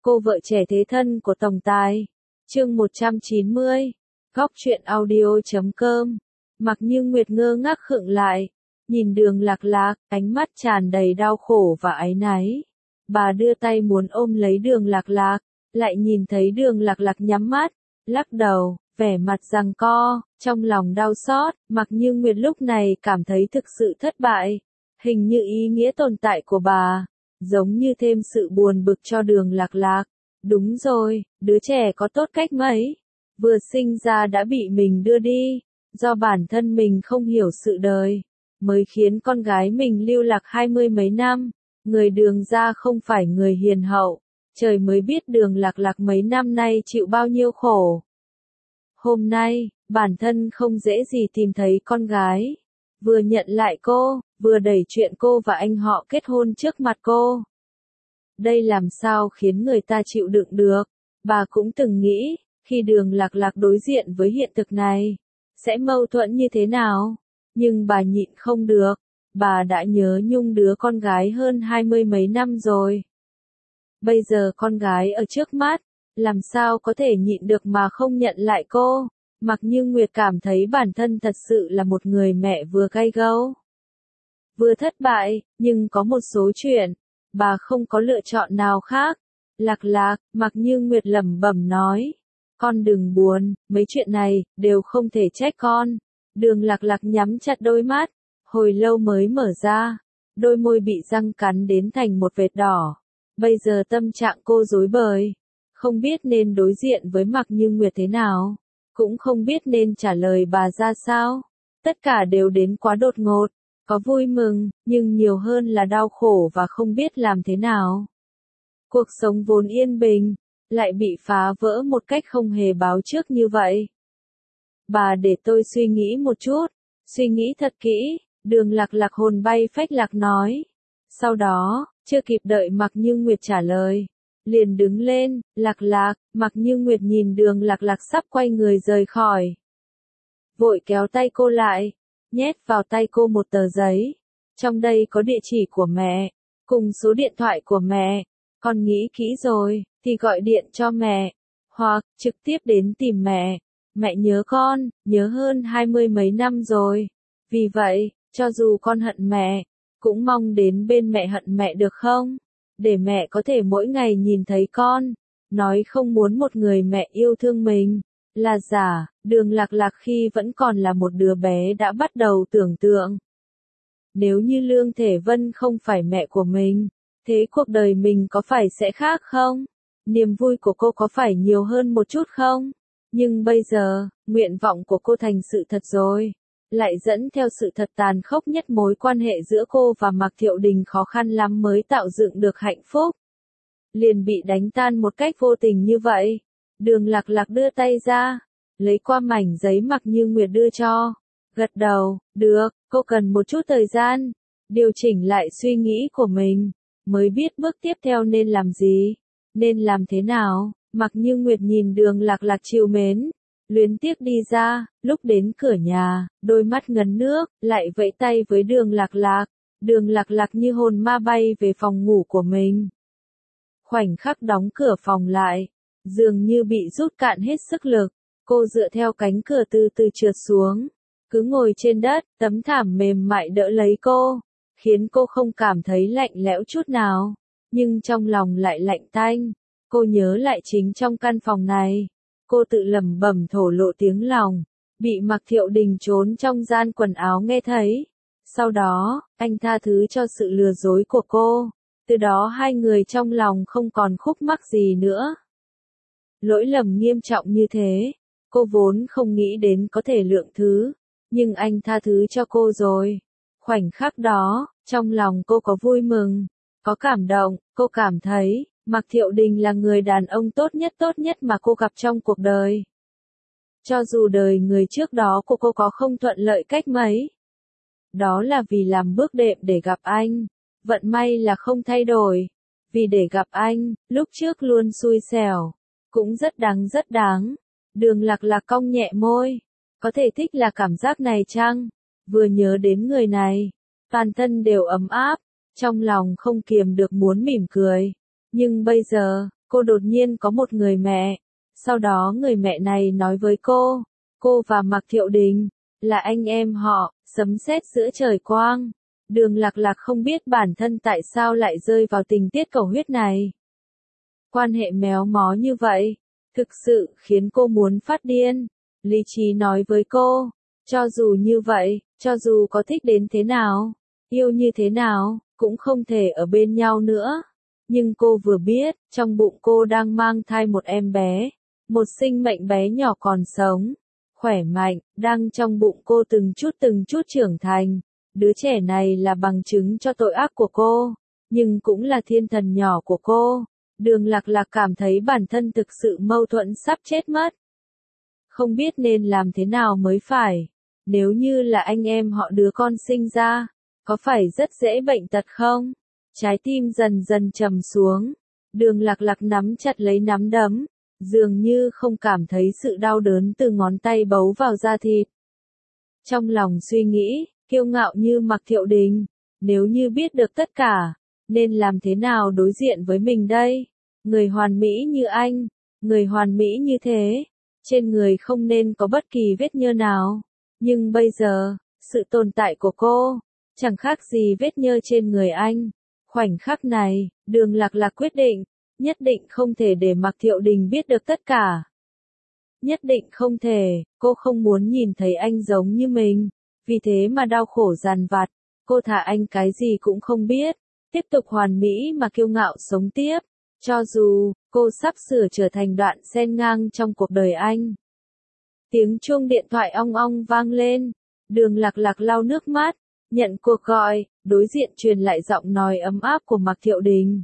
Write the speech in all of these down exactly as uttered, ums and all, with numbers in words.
Cô vợ trẻ thế thân của tổng tài. Chương một trăm chín mươi. Góc truyện audio chấm com. Mặc Như Nguyệt ngơ ngác khựng lại, nhìn Đường Lạc Lạc, ánh mắt tràn đầy đau khổ và áy náy. Bà đưa tay muốn ôm lấy Đường Lạc Lạc, lại nhìn thấy Đường Lạc Lạc nhắm mắt, lắc đầu, vẻ mặt giằng co, trong lòng đau xót. Mặc Như Nguyệt lúc này cảm thấy thực sự thất bại. Hình như ý nghĩa tồn tại của bà giống như thêm sự buồn bực cho Đường Lạc Lạc. Đúng rồi, đứa trẻ có tốt cách mấy, vừa sinh ra đã bị mình đưa đi, do bản thân mình không hiểu sự đời, mới khiến con gái mình lưu lạc hai mươi mấy năm. Người Đường gia không phải người hiền hậu, trời mới biết Đường Lạc Lạc mấy năm nay chịu bao nhiêu khổ. Hôm nay, bản thân không dễ gì tìm thấy con gái, vừa nhận lại cô, vừa đẩy chuyện cô và anh họ kết hôn trước mặt cô. Đây làm sao khiến người ta chịu đựng được. Bà cũng từng nghĩ, khi Đường Lạc Lạc đối diện với hiện thực này, sẽ mâu thuẫn như thế nào. Nhưng bà nhịn không được, bà đã nhớ nhung đứa con gái hơn hai mươi mấy năm rồi. Bây giờ con gái ở trước mắt, làm sao có thể nhịn được mà không nhận lại cô. Mặc Như Nguyệt cảm thấy bản thân thật sự là một người mẹ vừa gay gâu, vừa thất bại, nhưng có một số chuyện, bà không có lựa chọn nào khác. Lạc Lạc, Mặc Như Nguyệt lẩm bẩm nói, con đừng buồn, mấy chuyện này, đều không thể trách con. Đường Lạc Lạc nhắm chặt đôi mắt, hồi lâu mới mở ra, đôi môi bị răng cắn đến thành một vệt đỏ. Bây giờ tâm trạng cô rối bời, không biết nên đối diện với Mặc Như Nguyệt thế nào, cũng không biết nên trả lời bà ra sao. Tất cả đều đến quá đột ngột, có vui mừng, nhưng nhiều hơn là đau khổ và không biết làm thế nào. Cuộc sống vốn yên bình, lại bị phá vỡ một cách không hề báo trước như vậy. Bà để tôi suy nghĩ một chút, suy nghĩ thật kỹ. Đường Lạc Lạc hồn bay phách lạc nói. Sau đó, chưa kịp đợi Mặc Như Nguyệt trả lời, liền đứng lên. Lạc Lạc, Mặc Như Nguyệt nhìn Đường Lạc Lạc sắp quay người rời khỏi, vội kéo tay cô lại, nhét vào tay cô một tờ giấy. Trong đây có địa chỉ của mẹ, cùng số điện thoại của mẹ. Con nghĩ kỹ rồi, thì gọi điện cho mẹ, hoặc trực tiếp đến tìm mẹ. Mẹ nhớ con, nhớ hơn hai mươi mấy năm rồi. Vì vậy, cho dù con hận mẹ, cũng mong đến bên mẹ hận mẹ được không? Để mẹ có thể mỗi ngày nhìn thấy con, nói không muốn một người mẹ yêu thương mình là giả. Đường Lạc Lạc khi vẫn còn là một đứa bé đã bắt đầu tưởng tượng, nếu như Lương Thể Vân không phải mẹ của mình, thế cuộc đời mình có phải sẽ khác không? Niềm vui của cô có phải nhiều hơn một chút không? Nhưng bây giờ, nguyện vọng của cô thành sự thật rồi, lại dẫn theo sự thật tàn khốc nhất. Mối quan hệ giữa cô và Mạc Thiệu Đình khó khăn lắm mới tạo dựng được hạnh phúc, liền bị đánh tan một cách vô tình như vậy. Đường Lạc Lạc đưa tay ra, lấy qua mảnh giấy Mặc Như Nguyệt đưa cho, gật đầu, được. Cô cần một chút thời gian, điều chỉnh lại suy nghĩ của mình, mới biết bước tiếp theo nên làm gì, nên làm thế nào. Mặc Như Nguyệt nhìn Đường Lạc Lạc trìu mến, luyến tiếc đi ra. Lúc đến cửa nhà, đôi mắt ngấn nước, lại vẫy tay với Đường Lạc Lạc. Đường Lạc Lạc như hồn ma bay về phòng ngủ của mình. Khoảnh khắc đóng cửa phòng lại, dường như bị rút cạn hết sức lực, cô dựa theo cánh cửa từ từ trượt xuống, cứ ngồi trên đất. Tấm thảm mềm mại đỡ lấy cô, khiến cô không cảm thấy lạnh lẽo chút nào, nhưng trong lòng lại lạnh tanh. Cô nhớ lại chính trong căn phòng này, cô tự lẩm bẩm thổ lộ tiếng lòng, bị Mạc Thiệu Đình trốn trong gian quần áo nghe thấy. Sau đó, anh tha thứ cho sự lừa dối của cô, từ đó hai người trong lòng không còn khúc mắc gì nữa. Lỗi lầm nghiêm trọng như thế, cô vốn không nghĩ đến có thể lượng thứ, nhưng anh tha thứ cho cô rồi. Khoảnh khắc đó, trong lòng cô có vui mừng, có cảm động. Cô cảm thấy Mạc Thiệu Đình là người đàn ông tốt nhất tốt nhất mà cô gặp trong cuộc đời. Cho dù đời người trước đó của cô có không thuận lợi cách mấy, đó là vì làm bước đệm để gặp anh. Vận may là không thay đổi, vì để gặp anh, lúc trước luôn xui xẻo, cũng rất đáng rất đáng. Đường Lạc Lạc cong nhẹ môi, có thể thích là cảm giác này chăng? Vừa nhớ đến người này, toàn thân đều ấm áp, trong lòng không kiềm được muốn mỉm cười. Nhưng bây giờ, cô đột nhiên có một người mẹ. Sau đó người mẹ này nói với cô, cô và Mạc Thiệu Đình là anh em họ, sấm sét giữa trời quang. Đường Lạc Lạc không biết bản thân tại sao lại rơi vào tình tiết cầu huyết này. Quan hệ méo mó như vậy, thực sự khiến cô muốn phát điên. Lý trí nói với cô, cho dù như vậy, cho dù có thích đến thế nào, yêu như thế nào, cũng không thể ở bên nhau nữa. Nhưng cô vừa biết, trong bụng cô đang mang thai một em bé, một sinh mệnh bé nhỏ còn sống, khỏe mạnh, đang trong bụng cô từng chút từng chút trưởng thành. Đứa trẻ này là bằng chứng cho tội ác của cô, nhưng cũng là thiên thần nhỏ của cô. Đường Lạc Lạc cảm thấy bản thân thực sự mâu thuẫn sắp chết mất. Không biết nên làm thế nào mới phải. Nếu như là anh em họ đứa con sinh ra, có phải rất dễ bệnh tật không? Trái tim dần dần trầm xuống. Đường Lạc Lạc nắm chặt lấy nắm đấm, dường như không cảm thấy sự đau đớn từ ngón tay bấu vào da thịt. Trong lòng suy nghĩ, kiêu ngạo như Mạc Thiệu Đình, nếu như biết được tất cả, nên làm thế nào đối diện với mình đây? Người hoàn mỹ như anh, người hoàn mỹ như thế, trên người không nên có bất kỳ vết nhơ nào. Nhưng bây giờ, sự tồn tại của cô, chẳng khác gì vết nhơ trên người anh. Khoảnh khắc này, Đường Lạc Lạc quyết định, nhất định không thể để Mạc Thiệu Đình biết được tất cả. Nhất định không thể, cô không muốn nhìn thấy anh giống như mình, vì thế mà đau khổ dằn vặt. Cô thà anh cái gì cũng không biết, tiếp tục hoàn mỹ mà kiêu ngạo sống tiếp, cho dù cô sắp sửa trở thành đoạn xen ngang trong cuộc đời anh. Tiếng chuông điện thoại ong ong vang lên, Đường Lạc Lạc lau nước mắt, nhận cuộc gọi, đối diện truyền lại giọng nói ấm áp của Mạc Thiệu Đình.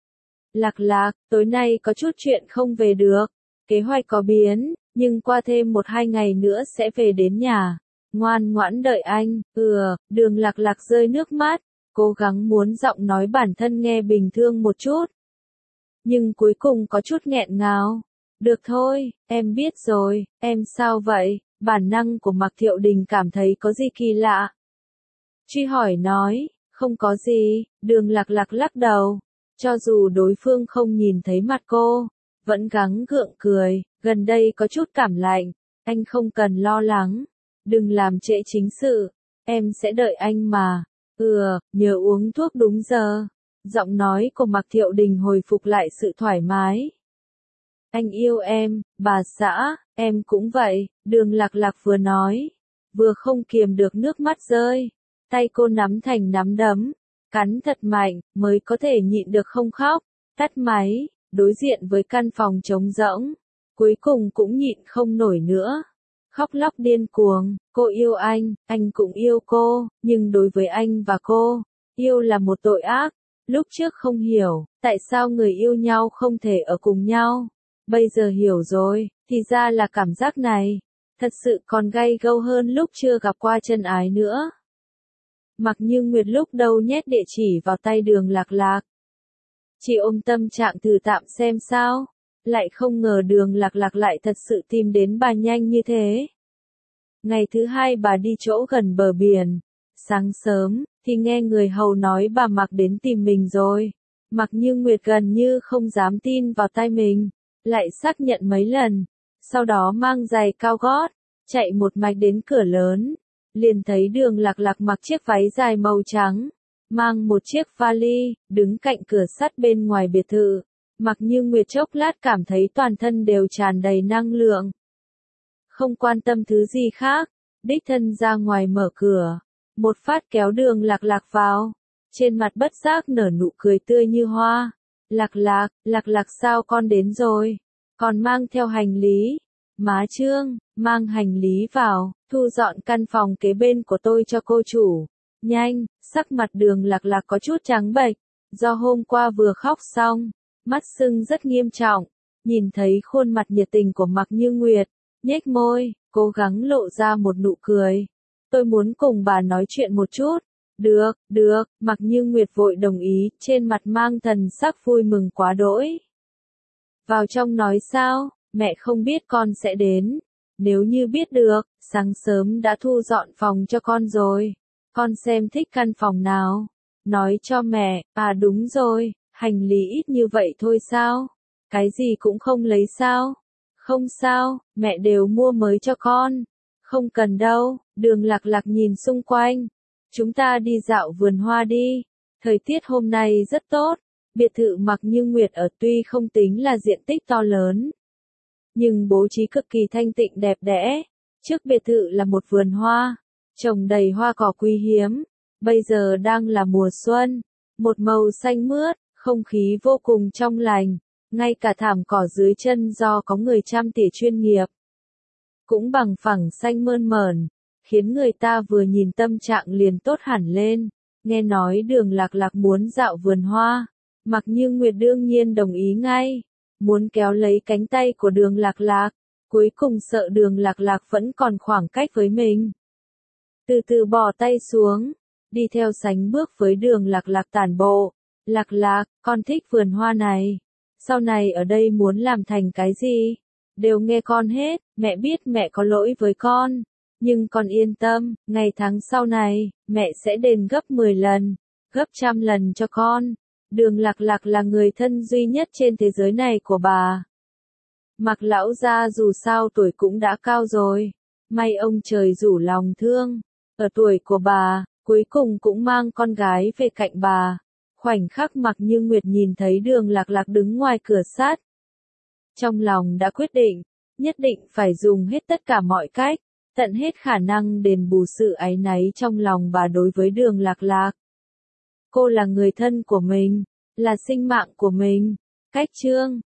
Lạc Lạc, tối nay có chút chuyện không về được, kế hoạch có biến, nhưng qua thêm một hai ngày nữa sẽ về đến nhà. Ngoan ngoãn đợi anh. Ừ, Đường Lạc Lạc rơi nước mắt, cố gắng muốn giọng nói bản thân nghe bình thường một chút. Nhưng cuối cùng có chút nghẹn ngào. Được thôi, em biết rồi, em sao vậy? Bản năng của Mạc Thiệu Đình cảm thấy có gì kỳ lạ. Truy hỏi nói, không có gì. Đường Lạc Lạc lắc đầu. Cho dù đối phương không nhìn thấy mặt cô, vẫn gắng gượng cười, gần đây có chút cảm lạnh, anh không cần lo lắng. Đừng làm trễ chính sự, em sẽ đợi anh mà. Ừ, nhớ uống thuốc đúng giờ. Giọng nói của Mạc Thiệu Đình hồi phục lại sự thoải mái. Anh yêu em, bà xã, em cũng vậy. Đường Lạc Lạc vừa nói, vừa không kiềm được nước mắt rơi. Tay cô nắm thành nắm đấm, cắn thật mạnh, mới có thể nhịn được không khóc. Tắt máy, đối diện với căn phòng trống rỗng, cuối cùng cũng nhịn không nổi nữa. Khóc lóc điên cuồng, cô yêu anh, anh cũng yêu cô, nhưng đối với anh và cô, yêu là một tội ác. Lúc trước không hiểu, tại sao người yêu nhau không thể ở cùng nhau. Bây giờ hiểu rồi, thì ra là cảm giác này, thật sự còn gay gâu hơn lúc chưa gặp qua chân ái nữa. Mặc như Nguyệt lúc đầu nhét địa chỉ vào tay Đường Lạc Lạc. Chị ôm tâm trạng thử tạm xem sao. Lại không ngờ Đường Lạc Lạc lại thật sự tìm đến bà nhanh như thế. Ngày thứ hai bà đi chỗ gần bờ biển. Sáng sớm, thì nghe người hầu nói bà Mạc đến tìm mình rồi. Mặc như Nguyệt gần như không dám tin vào tai mình. Lại xác nhận mấy lần. Sau đó mang giày cao gót, chạy một mạch đến cửa lớn. Liền thấy Đường Lạc Lạc mặc chiếc váy dài màu trắng, mang một chiếc vali, đứng cạnh cửa sắt bên ngoài biệt thự. Mặc như Nguyệt chốc lát cảm thấy toàn thân đều tràn đầy năng lượng. Không quan tâm thứ gì khác, đích thân ra ngoài mở cửa, một phát kéo Đường Lạc Lạc vào, trên mặt bất giác nở nụ cười tươi như hoa. Lạc Lạc, Lạc Lạc sao con đến rồi, còn mang theo hành lý. Má Trương, mang hành lý vào, thu dọn căn phòng kế bên của tôi cho cô chủ. Nhanh, sắc mặt Đường Lạc Lạc có chút trắng bệch, do hôm qua vừa khóc xong, mắt sưng rất nghiêm trọng. Nhìn thấy khuôn mặt nhiệt tình của Mạc Như Nguyệt, nhếch môi, cố gắng lộ ra một nụ cười. Tôi muốn cùng bà nói chuyện một chút. Được, được, Mạc Như Nguyệt vội đồng ý, trên mặt mang thần sắc vui mừng quá đỗi. Vào trong nói sao? Mẹ không biết con sẽ đến. Nếu như biết được, sáng sớm đã thu dọn phòng cho con rồi. Con xem thích căn phòng nào? Nói cho mẹ. À đúng rồi, hành lý ít như vậy thôi sao? Cái gì cũng không lấy sao? Không sao, mẹ đều mua mới cho con. Không cần đâu, Đường Lạc Lạc nhìn xung quanh. Chúng ta đi dạo vườn hoa đi. Thời tiết hôm nay rất tốt. Biệt thự Mặc Như Nguyệt ở tuy không tính là diện tích to lớn, nhưng bố trí cực kỳ thanh tịnh đẹp đẽ. Trước biệt thự là một vườn hoa, trồng đầy hoa cỏ quý hiếm. Bây giờ đang là mùa xuân, một màu xanh mướt, không khí vô cùng trong lành. Ngay cả thảm cỏ dưới chân do có người chăm tỉa chuyên nghiệp, cũng bằng phẳng xanh mơn mởn, khiến người ta vừa nhìn tâm trạng liền tốt hẳn lên. Nghe nói Đường Lạc Lạc muốn dạo vườn hoa, Mặc Như Nguyệt đương nhiên đồng ý ngay, muốn kéo lấy cánh tay của Đường Lạc Lạc, cuối cùng sợ Đường Lạc Lạc vẫn còn khoảng cách với mình. Từ từ bỏ tay xuống, đi theo sánh bước với Đường Lạc Lạc tản bộ. Lạc Lạc, con thích vườn hoa này. Sau này ở đây muốn làm thành cái gì? Đều nghe con hết, mẹ biết mẹ có lỗi với con. Nhưng con yên tâm, ngày tháng sau này, mẹ sẽ đền gấp mười lần, gấp trăm lần cho con. Đường Lạc Lạc là người thân duy nhất trên thế giới này của bà. Mặc lão gia dù sao tuổi cũng đã cao rồi. May ông trời rủ lòng thương. Ở tuổi của bà, cuối cùng cũng mang con gái về cạnh bà. Khoảnh khắc Mặc Như Nguyệt nhìn thấy Đường Lạc Lạc đứng ngoài cửa sắt, trong lòng đã quyết định, nhất định phải dùng hết tất cả mọi cách, tận hết khả năng đền bù sự áy náy trong lòng bà đối với Đường Lạc Lạc. Cô là người thân của mình, là sinh mạng của mình. Cách chương